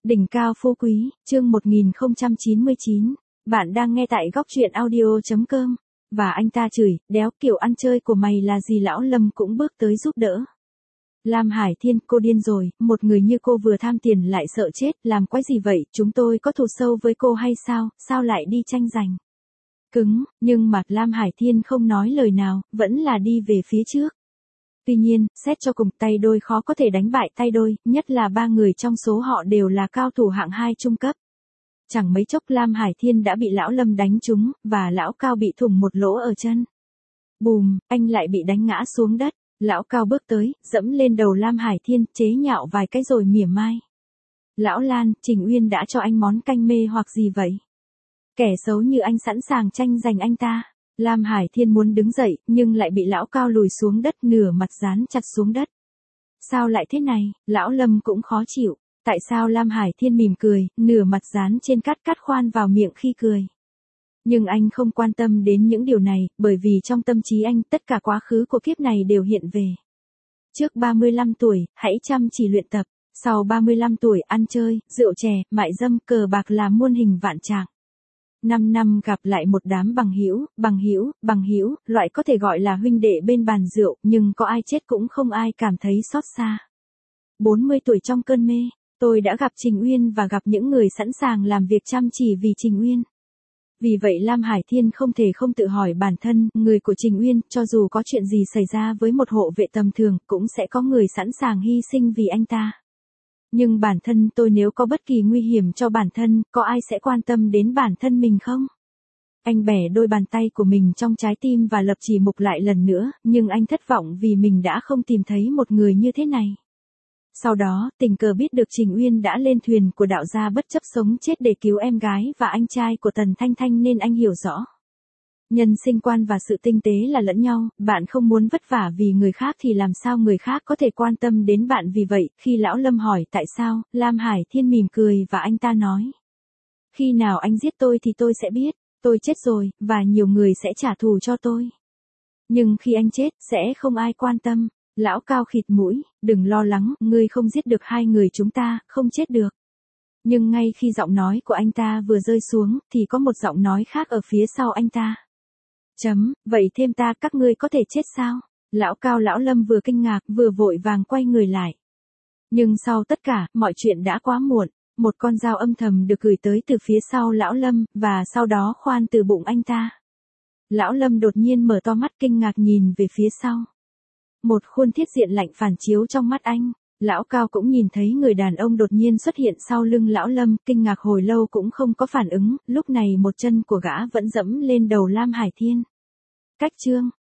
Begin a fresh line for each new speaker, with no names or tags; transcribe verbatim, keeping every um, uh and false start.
Đỉnh cao phú quý, chương một nghìn không trăm chín mươi chín. Bạn đang nghe tại góc truyện audio chấm com. Và anh ta chửi, đéo, kiểu ăn chơi của mày là gì? Lão Lâm cũng bước tới giúp đỡ. Lam Hải Thiên, cô điên rồi, một người như cô vừa tham tiền lại sợ chết, làm quái gì vậy? Chúng tôi có thù sâu với cô hay sao? Sao lại đi tranh giành? Cứng, nhưng mà Lam Hải Thiên không nói lời nào, vẫn là đi về phía trước. Tuy nhiên, xét cho cùng, tay đôi khó có thể đánh bại tay đôi, nhất là ba người trong số họ đều là cao thủ hạng hai trung cấp. Chẳng mấy chốc Lam Hải Thiên đã bị lão Lâm đánh trúng, và lão Cao bị thủng một lỗ ở chân. Bùm, anh lại bị đánh ngã xuống đất. Lão Cao bước tới, dẫm lên đầu Lam Hải Thiên, chế nhạo vài cái rồi mỉa mai. Lão Lan, Trình Uyên đã cho anh món canh mê hoặc gì vậy? Kẻ xấu như anh sẵn sàng tranh giành anh ta. Lam Hải Thiên muốn đứng dậy, nhưng lại bị lão Cao lùi xuống đất, nửa mặt dán chặt xuống đất. Sao lại thế này? Lão Lâm cũng khó chịu. Tại sao Lam Hải Thiên mỉm cười, nửa mặt dán trên cắt cắt khoan vào miệng khi cười? Nhưng anh không quan tâm đến những điều này, bởi vì trong tâm trí anh, tất cả quá khứ của kiếp này đều hiện về. Trước ba mươi lăm tuổi, hãy chăm chỉ luyện tập. Sau ba mươi lăm tuổi, ăn chơi, rượu chè, mại dâm, cờ bạc là muôn hình vạn trạng. Năm năm gặp lại một đám bằng hữu, bằng hữu, bằng hữu, loại có thể gọi là huynh đệ bên bàn rượu, nhưng có ai chết cũng không ai cảm thấy xót xa. bốn mươi tuổi trong cơn mê, tôi đã gặp Trình Uyên và gặp những người sẵn sàng làm việc chăm chỉ vì Trình Uyên. Vì vậy Lam Hải Thiên không thể không tự hỏi bản thân, người của Trình Uyên, cho dù có chuyện gì xảy ra với một hộ vệ tầm thường, cũng sẽ có người sẵn sàng hy sinh vì anh ta. Nhưng bản thân tôi, nếu có bất kỳ nguy hiểm cho bản thân, có ai sẽ quan tâm đến bản thân mình không? Anh bẻ đôi bàn tay của mình trong trái tim và lập chỉ mục lại lần nữa, nhưng anh thất vọng vì mình đã không tìm thấy một người như thế này. Sau đó, tình cờ biết được Trình Uyên đã lên thuyền của đạo gia bất chấp sống chết để cứu em gái và anh trai của Tần Thanh Thanh, nên anh hiểu rõ. Nhân sinh quan và sự tinh tế là lẫn nhau, bạn không muốn vất vả vì người khác thì làm sao người khác có thể quan tâm đến bạn? Vì vậy, khi lão Lâm hỏi tại sao, Lam Hải Thiên mỉm cười và anh ta nói. Khi nào anh giết tôi thì tôi sẽ biết, tôi chết rồi, và nhiều người sẽ trả thù cho tôi. Nhưng khi anh chết, sẽ không ai quan tâm. Lão Cao khịt mũi, đừng lo lắng, ngươi không giết được hai người chúng ta, không chết được. Nhưng ngay khi giọng nói của anh ta vừa rơi xuống, thì có một giọng nói khác ở phía sau anh ta. Chấm, vậy thêm ta, các ngươi có thể chết sao? Lão Cao lão Lâm vừa kinh ngạc, vừa vội vàng quay người lại. Nhưng sau tất cả, mọi chuyện đã quá muộn. Một con dao âm thầm được gửi tới từ phía sau lão Lâm, và sau đó khoan từ bụng anh ta. Lão Lâm đột nhiên mở to mắt kinh ngạc nhìn về phía sau. Một khuôn thiết diện lạnh phản chiếu trong mắt anh. Lão Cao cũng nhìn thấy người đàn ông đột nhiên xuất hiện sau lưng lão Lâm, kinh ngạc hồi lâu cũng không có phản ứng, lúc này một chân của gã vẫn dẫm lên đầu Lam Hải Thiên. Cách chương